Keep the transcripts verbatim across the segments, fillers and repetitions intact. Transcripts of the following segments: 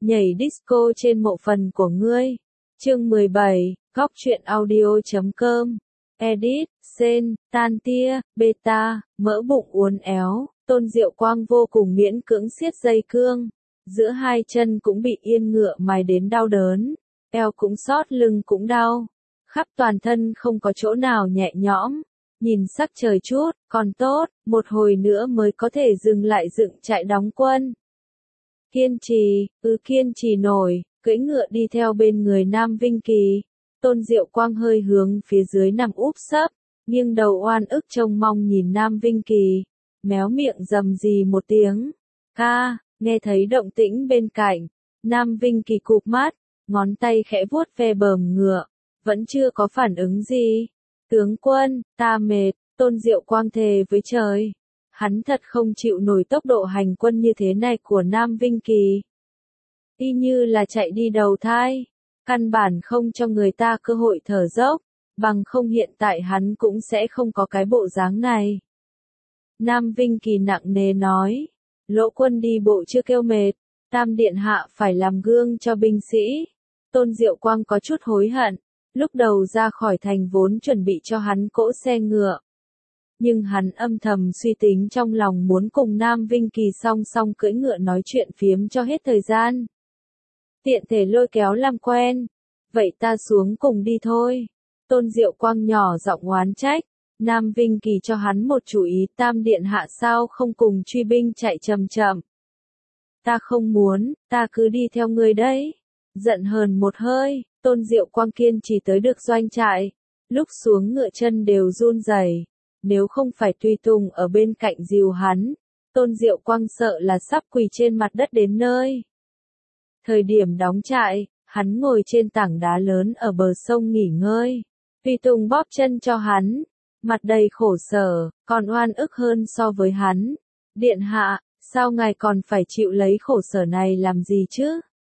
nhảy disco trên mộ phần của ngươi. Chương mười bảy, góc truyện audio.com. Edit, Sen, Tan Tia, Beta, mỡ bụng uốn éo, Tôn Diệu Quang vô cùng miễn cưỡng siết dây cương. Giữa hai chân cũng bị yên ngựa mài đến đau đớn, eo cũng xót, lưng cũng đau. Khắp toàn thân không có chỗ nào nhẹ nhõm. Nhìn sắc trời chút, còn tốt, một hồi nữa mới có thể dừng lại dựng trại đóng quân. Kiên trì, ư kiên trì nổi, cưỡi ngựa đi theo bên người Nam Vinh Kỳ. Tôn Diệu Quang hơi hướng phía dưới nằm úp sấp, nghiêng đầu oan ức trông mong nhìn Nam Vinh Kỳ, méo miệng rầm rì một tiếng. Ca, nghe thấy động tĩnh bên cạnh, Nam Vinh Kỳ cụp mắt, ngón tay khẽ vuốt ve bờm ngựa, vẫn chưa có phản ứng gì. Tướng quân, ta mệt, Tôn Diệu Quang thề với trời. Hắn thật không chịu nổi tốc độ hành quân như thế này của Nam Vinh Kỳ. Y như là chạy đi đầu thai, căn bản không cho người ta cơ hội thở dốc, bằng không hiện tại hắn cũng sẽ không có cái bộ dáng này. Nam Vinh Kỳ nặng nề nói, Lỗ quân đi bộ chưa kêu mệt, Tam Điện Hạ phải làm gương cho binh sĩ. Tôn Diệu Quang có chút hối hận, lúc đầu ra khỏi thành vốn chuẩn bị cho hắn cỗ xe ngựa. Nhưng hắn âm thầm suy tính trong lòng muốn cùng Nam Vinh Kỳ song song cưỡi ngựa nói chuyện phiếm cho hết thời gian. Tiện thể lôi kéo làm quen. Vậy ta xuống cùng đi thôi. Tôn Diệu Quang nhỏ giọng oán trách. Nam Vinh Kỳ cho hắn một chủ ý, Tam Điện Hạ sao không cùng truy binh chạy chậm chậm. Ta không muốn, ta cứ đi theo ngươi đấy. Giận hờn một hơi, Tôn Diệu Quang kiên trì tới được doanh trại. Lúc xuống ngựa chân đều run rẩy. Nếu không phải tùy tùng ở bên cạnh dìu hắn, Tôn Diệu Quang sợ là sắp quỳ trên mặt đất đến nơi. Thời điểm đóng trại, hắn ngồi trên tảng đá lớn ở bờ sông nghỉ ngơi. Tùy tùng bóp chân cho hắn, mặt đầy khổ sở, còn oan ức hơn so với hắn. Điện hạ, sao ngài còn phải chịu lấy khổ sở này làm gì chứ?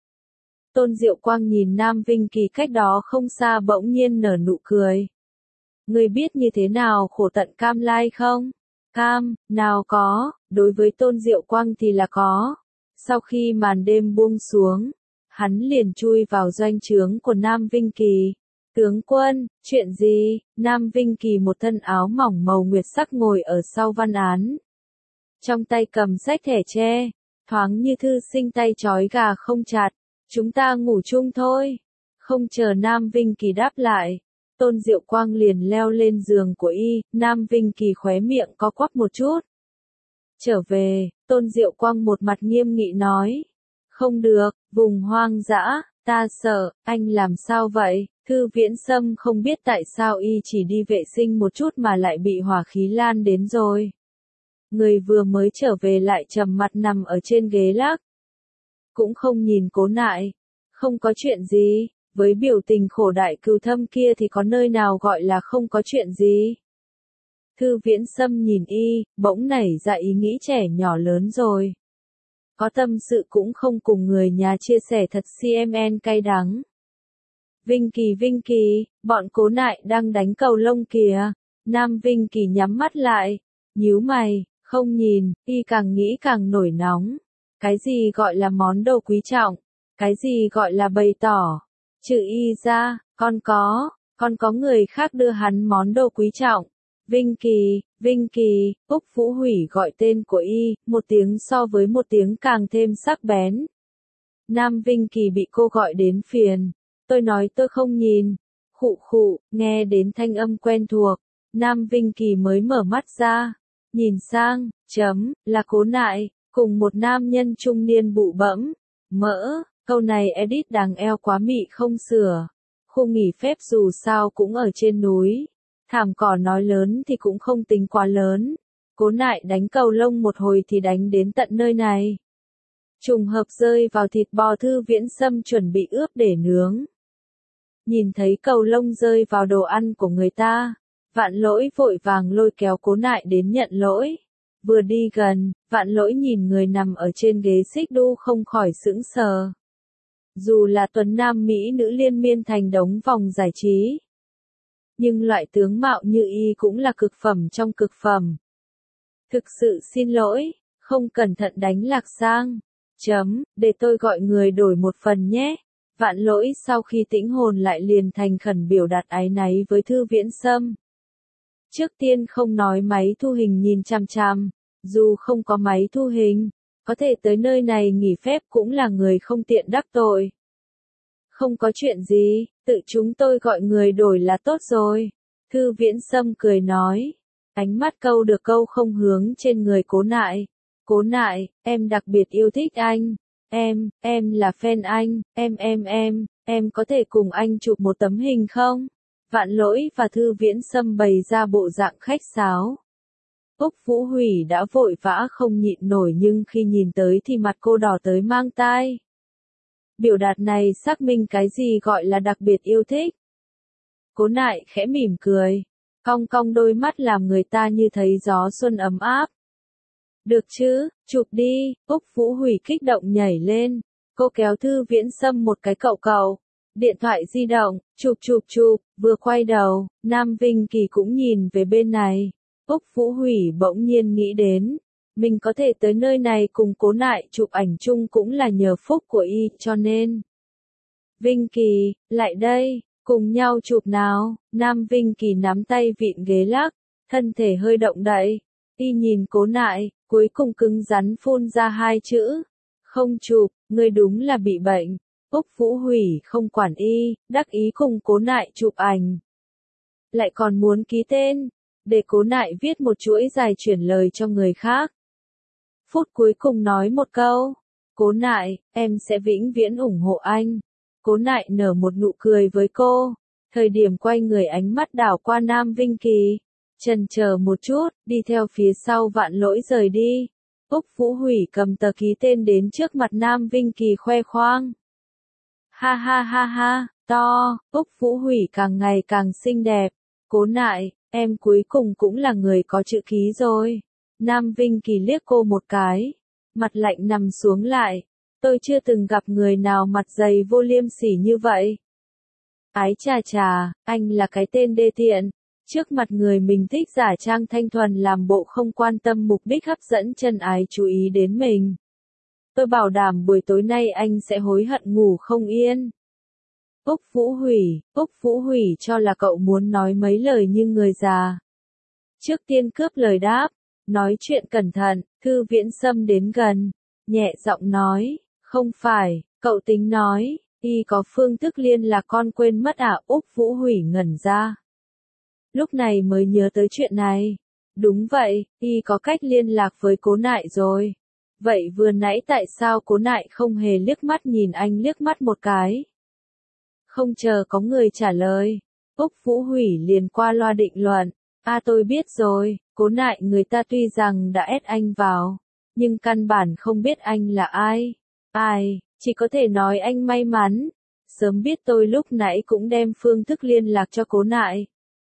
Tôn Diệu Quang nhìn Nam Vinh Kỳ cách đó không xa bỗng nhiên nở nụ cười. Ngươi biết như thế nào khổ tận cam lai không? Cam, nào có, đối với Tôn Diệu Quang thì là có. Sau khi màn đêm buông xuống, hắn liền chui vào doanh trướng của Nam Vinh Kỳ. Tướng quân, chuyện gì? Nam Vinh Kỳ một thân áo mỏng màu nguyệt sắc ngồi ở sau văn án. Trong tay cầm sách thẻ tre, thoáng như thư sinh tay trói gà không chặt. Chúng ta ngủ chung thôi. Không chờ Nam Vinh Kỳ đáp lại. Tôn Diệu Quang liền leo lên giường của y, Nam Vinh Kỳ khóe miệng có quắp một chút. Trở về, Tôn Diệu Quang một mặt nghiêm nghị nói. Không được, vùng hoang dã, ta sợ, anh làm sao vậy? Thư Viễn Sâm không biết tại sao y chỉ đi vệ sinh một chút mà lại bị hỏa khí lan đến rồi. Người vừa mới trở về lại trầm mặt nằm ở trên ghế lắc. Cũng không nhìn Cố Nại, không có chuyện gì. Với biểu tình khổ đại cừu thâm kia thì có nơi nào gọi là không có chuyện gì. Thư Viễn Sâm nhìn y, bỗng nảy ra ý nghĩ trẻ nhỏ lớn rồi. Có tâm sự cũng không cùng người nhà chia sẻ thật xê em en cay đắng. Vinh Kỳ Vinh Kỳ, bọn Cố Nại đang đánh cầu lông kìa. Nam Vinh Kỳ nhắm mắt lại, nhíu mày, không nhìn, y càng nghĩ càng nổi nóng. Cái gì gọi là món đồ quý trọng? Cái gì gọi là bày tỏ? Trừ y ra, con có, con có người khác đưa hắn món đồ quý trọng. Vinh Kỳ, Vinh Kỳ, Úc Vũ Hủy gọi tên của y, một tiếng so với một tiếng càng thêm sắc bén. Nam Vinh Kỳ bị cô gọi đến phiền. Tôi nói tôi không nhìn. Khụ khụ, nghe đến thanh âm quen thuộc. Nam Vinh Kỳ mới mở mắt ra. Nhìn sang, chấm, là Cố Nại, cùng một nam nhân trung niên bụ bẫm. Mỡ. Câu này edit đáng eo quá mị không sửa. Khu nghỉ phép dù sao cũng ở trên núi. Thảm cỏ nói lớn thì cũng không tính quá lớn. Cố Nại đánh cầu lông một hồi thì đánh đến tận nơi này. Trùng hợp rơi vào thịt bò Thư Viễn Sâm chuẩn bị ướp để nướng. Nhìn thấy cầu lông rơi vào đồ ăn của người ta, Vạn Lỗi vội vàng lôi kéo Cố Nại đến nhận lỗi. Vừa đi gần, Vạn Lỗi nhìn người nằm ở trên ghế xích đu không khỏi sững sờ. Dù là tuấn nam mỹ nữ liên miên thành đống vòng giải trí, nhưng loại tướng mạo như y cũng là cực phẩm trong cực phẩm. Thực sự xin lỗi, không cẩn thận đánh lạc sang. chấm, để tôi gọi người đổi một phần nhé. Vạn Lỗi sau khi tĩnh hồn lại liền thành khẩn biểu đạt áy náy với Thư Viễn Sâm. Trước tiên không nói máy thu hình nhìn chằm chằm, dù không có máy thu hình, có thể tới nơi này nghỉ phép cũng là người không tiện đắc tội. Không có chuyện gì, tự chúng tôi gọi người đổi là tốt rồi. Thư Viễn Sâm cười nói, ánh mắt câu được câu không hướng trên người Cố Nại. Cố Nại, em đặc biệt yêu thích anh. Em, em là fan anh, em em em, em có thể cùng anh chụp một tấm hình không? Vạn Lỗi và Thư Viễn Sâm bày ra bộ dạng khách sáo. Úc Vũ Hủy đã vội vã không nhịn nổi nhưng khi nhìn tới thì mặt cô đỏ tới mang tai. Biểu đạt này xác minh cái gì gọi là đặc biệt yêu thích. Cố Nại khẽ mỉm cười, cong cong đôi mắt làm người ta như thấy gió xuân ấm áp. Được chứ, chụp đi, Úc Vũ Hủy kích động nhảy lên. Cô kéo Thư Viễn Sâm một cái cậu cậu. Điện thoại di động, chụp chụp chụp, vừa quay đầu, Nam Vinh Kỳ cũng nhìn về bên này. Úc Vũ Hủy bỗng nhiên nghĩ đến, mình có thể tới nơi này cùng Cố Nại chụp ảnh chung cũng là nhờ phúc của y cho nên. Vinh Kỳ, lại đây, cùng nhau chụp nào. Nam Vinh Kỳ nắm tay vịn ghế lắc, thân thể hơi động đậy. Y nhìn Cố Nại, cuối cùng cứng rắn phun ra hai chữ. Không chụp, ngươi đúng là bị bệnh. Úc Vũ Hủy không quản y, đắc ý cùng Cố Nại chụp ảnh. Lại còn muốn ký tên, để Cố Nại viết một chuỗi dài chuyển lời cho người khác. Phút cuối cùng nói một câu, Cố Nại, em sẽ vĩnh viễn ủng hộ anh. Cố Nại nở một nụ cười với cô, thời điểm quay người ánh mắt đảo qua Nam Vinh Kỳ. Chần chờ một chút, đi theo phía sau Vạn Lỗi rời đi. Úc Vũ Hủy cầm tờ ký tên đến trước mặt Nam Vinh Kỳ khoe khoang. Ha ha ha ha, to, Úc Vũ Hủy càng ngày càng xinh đẹp. Cố Nại, em cuối cùng cũng là người có chữ ký rồi. Nam Vinh Kỳ liếc cô một cái, mặt lạnh nằm xuống lại. Tôi chưa từng gặp người nào mặt dày vô liêm sỉ như vậy. Ái chà chà, anh là cái tên đê tiện. Trước mặt người mình thích giả trang thanh thuần làm bộ không quan tâm mục đích hấp dẫn chân ái chú ý đến mình. Tôi bảo đảm buổi tối nay anh sẽ hối hận ngủ không yên. Úc Vũ Hủy, Úc Vũ Hủy cho là cậu muốn nói mấy lời như người già. Trước tiên cướp lời đáp, nói chuyện cẩn thận, Thư Viễn Sâm đến gần, nhẹ giọng nói, không phải, cậu tính nói, y có phương thức liên lạc con quên mất à? Úc Vũ Hủy ngẩn ra. Lúc này mới nhớ tới chuyện này. Đúng vậy, y có cách liên lạc với Cố Nại rồi. Vậy vừa nãy tại sao Cố Nại không hề liếc mắt nhìn anh liếc mắt một cái? Không chờ có người trả lời, Úc Vũ Hủy liền qua loa định luận. À tôi biết rồi, Cố Nại người ta tuy rằng đã ép anh vào, nhưng căn bản không biết anh là ai. Ai, chỉ có thể nói anh may mắn. Sớm biết tôi lúc nãy cũng đem phương thức liên lạc cho Cố Nại.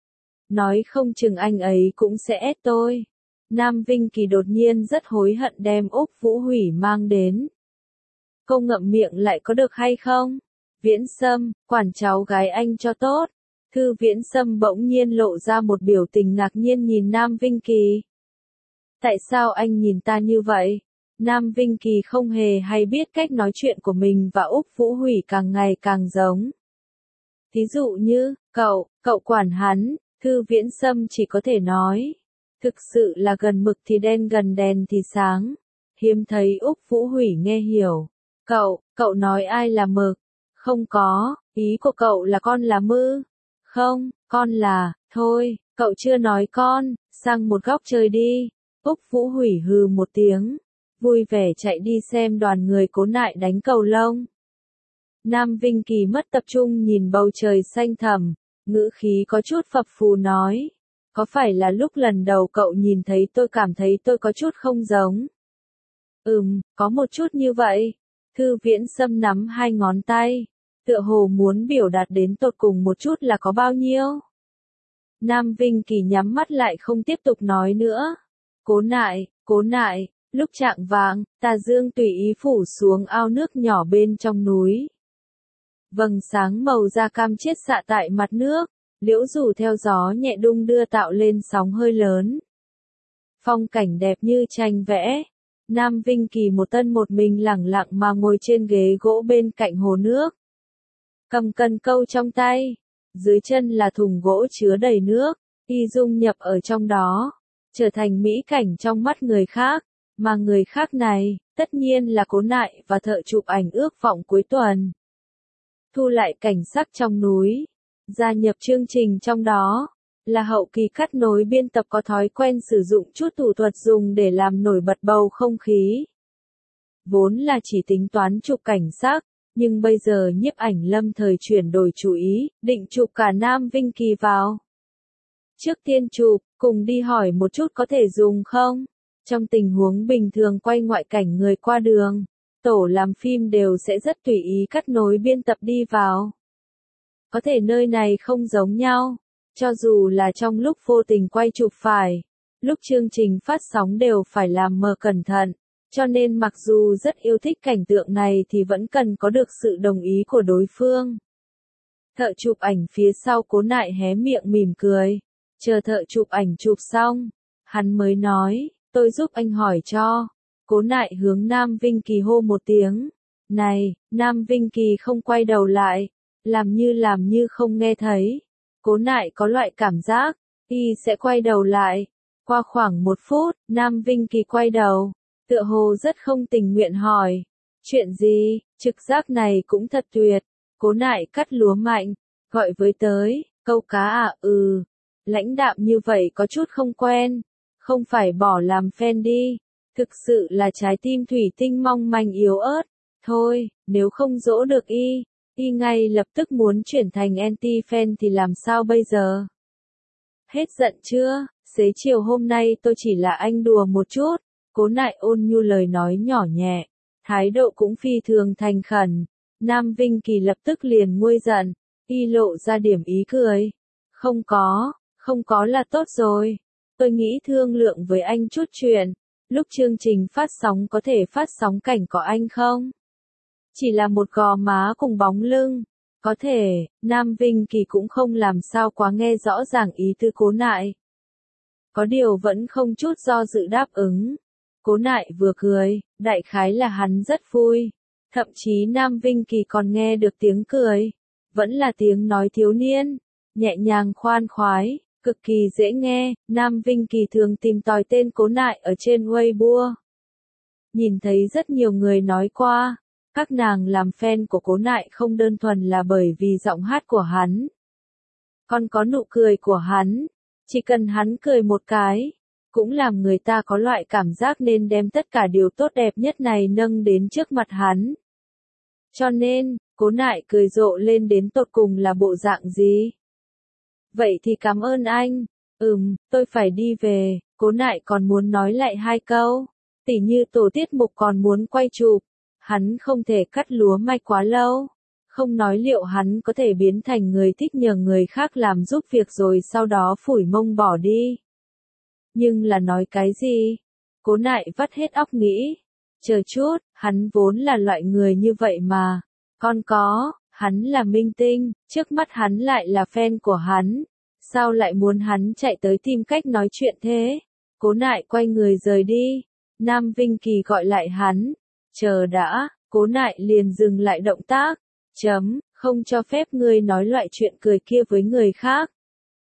Nói không chừng anh ấy cũng sẽ ép tôi. Nam Vinh Kỳ đột nhiên rất hối hận đem Úc Vũ Hủy mang đến. Cô ngậm miệng lại có được hay không? Viễn Sâm, quản cháu gái anh cho tốt. Thư Viễn Sâm bỗng nhiên lộ ra một biểu tình ngạc nhiên nhìn Nam Vinh Kỳ. Tại sao anh nhìn ta như vậy? Nam Vinh Kỳ không hề hay biết cách nói chuyện của mình và Úc Vũ Hủy càng ngày càng giống. Thí dụ như, cậu, cậu quản hắn, Thư Viễn Sâm chỉ có thể nói. Thực sự là gần mực thì đen gần đèn thì sáng. Hiếm thấy Úc Vũ Hủy nghe hiểu. Cậu, cậu nói ai là mực? Không có, ý của cậu là con là mư. Không, con là, thôi, cậu chưa nói con, sang một góc chơi đi. Úc Vũ Hủy hừ một tiếng, vui vẻ chạy đi xem đoàn người Cố Nại đánh cầu lông. Nam Vinh Kỳ mất tập trung nhìn bầu trời xanh thẳm, ngữ khí có chút phập phù nói. Có phải là lúc lần đầu cậu nhìn thấy tôi cảm thấy tôi có chút không giống? Ừm, có một chút như vậy. Thư Viễn Sâm nắm hai ngón tay, tựa hồ muốn biểu đạt đến tột cùng một chút là có bao nhiêu. Nam Vinh Kỳ nhắm mắt lại không tiếp tục nói nữa. Cố Nại, Cố Nại, lúc chạng vạng, tà dương tùy ý phủ xuống ao nước nhỏ bên trong núi. Vầng sáng màu da cam chiết xạ tại mặt nước, liễu rủ theo gió nhẹ đung đưa tạo lên sóng hơi lớn. Phong cảnh đẹp như tranh vẽ, Nam Vinh Kỳ một tân một mình lẳng lặng mà ngồi trên ghế gỗ bên cạnh hồ nước. Cầm cần câu trong tay. Dưới chân là thùng gỗ chứa đầy nước. Y dung nhập ở trong đó. Trở thành mỹ cảnh trong mắt người khác. Mà người khác này, tất nhiên là Cố Nại và thợ chụp ảnh ước vọng cuối tuần. Thu lại cảnh sắc trong núi. Gia nhập chương trình trong đó. Là hậu kỳ cắt nối biên tập có thói quen sử dụng chút thủ thuật dùng để làm nổi bật bầu không khí. Vốn là chỉ tính toán chụp cảnh sắc, nhưng bây giờ nhiếp ảnh lâm thời chuyển đổi chủ ý, định chụp cả Nam Vinh Kỳ vào. Trước tiên chụp, cùng đi hỏi một chút có thể dùng không? Trong tình huống bình thường quay ngoại cảnh người qua đường, tổ làm phim đều sẽ rất tùy ý cắt nối biên tập đi vào. Có thể nơi này không giống nhau. Cho dù là trong lúc vô tình quay chụp phải, lúc chương trình phát sóng đều phải làm mờ cẩn thận, cho nên mặc dù rất yêu thích cảnh tượng này thì vẫn cần có được sự đồng ý của đối phương. Thợ chụp ảnh phía sau Cố Nại hé miệng mỉm cười, chờ thợ chụp ảnh chụp xong, hắn mới nói, tôi giúp anh hỏi cho. Cố Nại hướng Nam Vinh Kỳ hô một tiếng, này, Nam Vinh Kỳ không quay đầu lại, làm như làm như không nghe thấy. Cố Nại có loại cảm giác, y sẽ quay đầu lại. Qua khoảng một phút, Nam Vinh Kỳ quay đầu, tựa hồ rất không tình nguyện hỏi. Chuyện gì, trực giác này cũng thật tuyệt. Cố Nại cắt lúa mạnh, gọi với tới, câu cá à, ừ. Lãnh đạm như vậy có chút không quen, không phải bỏ làm fan đi. Thực sự là trái tim thủy tinh mong manh yếu ớt. Thôi, nếu không dỗ được y, y ngay lập tức muốn chuyển thành anti-fan thì làm sao bây giờ? Hết giận chưa? Xế chiều hôm nay tôi chỉ là anh đùa một chút. Cố Nại ôn nhu lời nói nhỏ nhẹ, thái độ cũng phi thường thành khẩn. Nam Vinh Kỳ lập tức liền nguôi giận, y lộ ra điểm ý cười. Không có, không có là tốt rồi. Tôi nghĩ thương lượng với anh chút chuyện. Lúc chương trình phát sóng có thể phát sóng cảnh có anh không? Chỉ là một gò má cùng bóng lưng. Có thể, Nam Vinh Kỳ cũng không làm sao quá nghe rõ ràng ý tư Cố Nại. Có điều vẫn không chút do dự đáp ứng. Cố Nại vừa cười, đại khái là hắn rất vui. Thậm chí Nam Vinh Kỳ còn nghe được tiếng cười. Vẫn là tiếng nói thiếu niên. Nhẹ nhàng khoan khoái, cực kỳ dễ nghe. Nam Vinh Kỳ thường tìm tòi tên Cố Nại ở trên Weibo. Nhìn thấy rất nhiều người nói qua. Các nàng làm fan của Cố Nại không đơn thuần là bởi vì giọng hát của hắn. Còn có nụ cười của hắn. Chỉ cần hắn cười một cái, cũng làm người ta có loại cảm giác nên đem tất cả điều tốt đẹp nhất này nâng đến trước mặt hắn. Cho nên, Cố Nại cười rộ lên đến tột cùng là bộ dạng gì? Vậy thì cảm ơn anh. Ừm, tôi phải đi về. Cố Nại còn muốn nói lại hai câu. Tỉ như tổ tiết mục còn muốn quay chụp. Hắn không thể cắt lúa mạch quá lâu. Không nói liệu hắn có thể biến thành người thích nhờ người khác làm giúp việc rồi sau đó phủi mông bỏ đi. Nhưng là nói cái gì? Cố Nại vắt hết óc nghĩ. Chờ chút, hắn vốn là loại người như vậy mà. Còn có, hắn là minh tinh, trước mắt hắn lại là fan của hắn. Sao lại muốn hắn chạy tới tìm cách nói chuyện thế? Cố Nại quay người rời đi. Nam Vinh Kỳ gọi lại hắn. Chờ đã, Cố Nại liền dừng lại động tác. Chấm, không cho phép ngươi nói loại chuyện cười kia với người khác.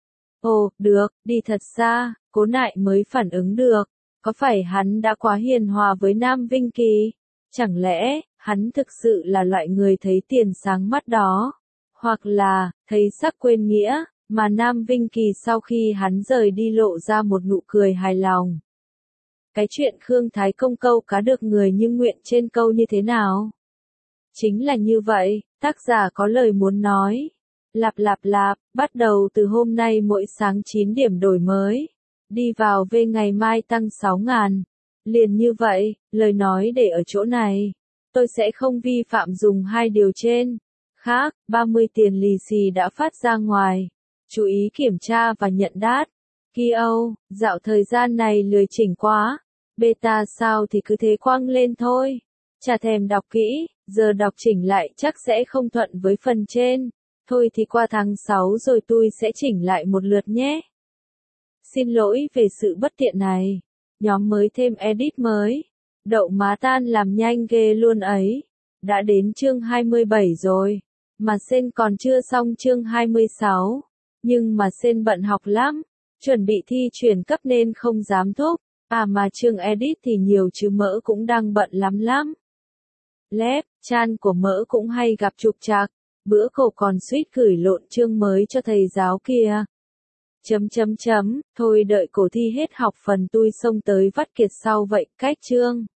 Ồ, được, đi thật xa, Cố Nại mới phản ứng được. Có phải hắn đã quá hiền hòa với Nam Vinh Kỳ? Chẳng lẽ, hắn thực sự là loại người thấy tiền sáng mắt đó? Hoặc là, thấy sắc quên nghĩa, mà Nam Vinh Kỳ sau khi hắn rời đi lộ ra một nụ cười hài lòng. Cái chuyện Khương Thái Công câu cá được người như nguyện trên câu như thế nào? Chính là như vậy, tác giả có lời muốn nói. Lạp lạp lạp, bắt đầu từ hôm nay mỗi sáng chín điểm đổi mới. Đi vào về ngày mai tăng sáu ngàn. Liền như vậy, lời nói để ở chỗ này. Tôi sẽ không vi phạm dùng hai điều trên. Khác, ba mươi tiền lì xì đã phát ra ngoài. Chú ý kiểm tra và nhận đát. Kio, dạo thời gian này lười chỉnh quá. Beta sao thì cứ thế quăng lên thôi. Chả thèm đọc kỹ, giờ đọc chỉnh lại chắc sẽ không thuận với phần trên. Thôi thì qua tháng sáu rồi tôi sẽ chỉnh lại một lượt nhé. Xin lỗi về sự bất tiện này. Nhóm mới thêm edit mới. Đậu má tan làm nhanh ghê luôn ấy. Đã đến chương hai mươi bảy rồi. Mà Sên còn chưa xong chương hai mươi sáu. Nhưng mà Sên bận học lắm. Chuẩn bị thi chuyển cấp nên không dám thúc. À mà chương edit thì nhiều chứ mỡ cũng đang bận lắm lắm. Lép, chan của mỡ cũng hay gặp trục trặc. Bữa cậu còn suýt gửi lộn chương mới cho thầy giáo kia. Chấm chấm chấm, thôi đợi cổ thi hết học phần tui xông tới vắt kiệt sau vậy, cách chương.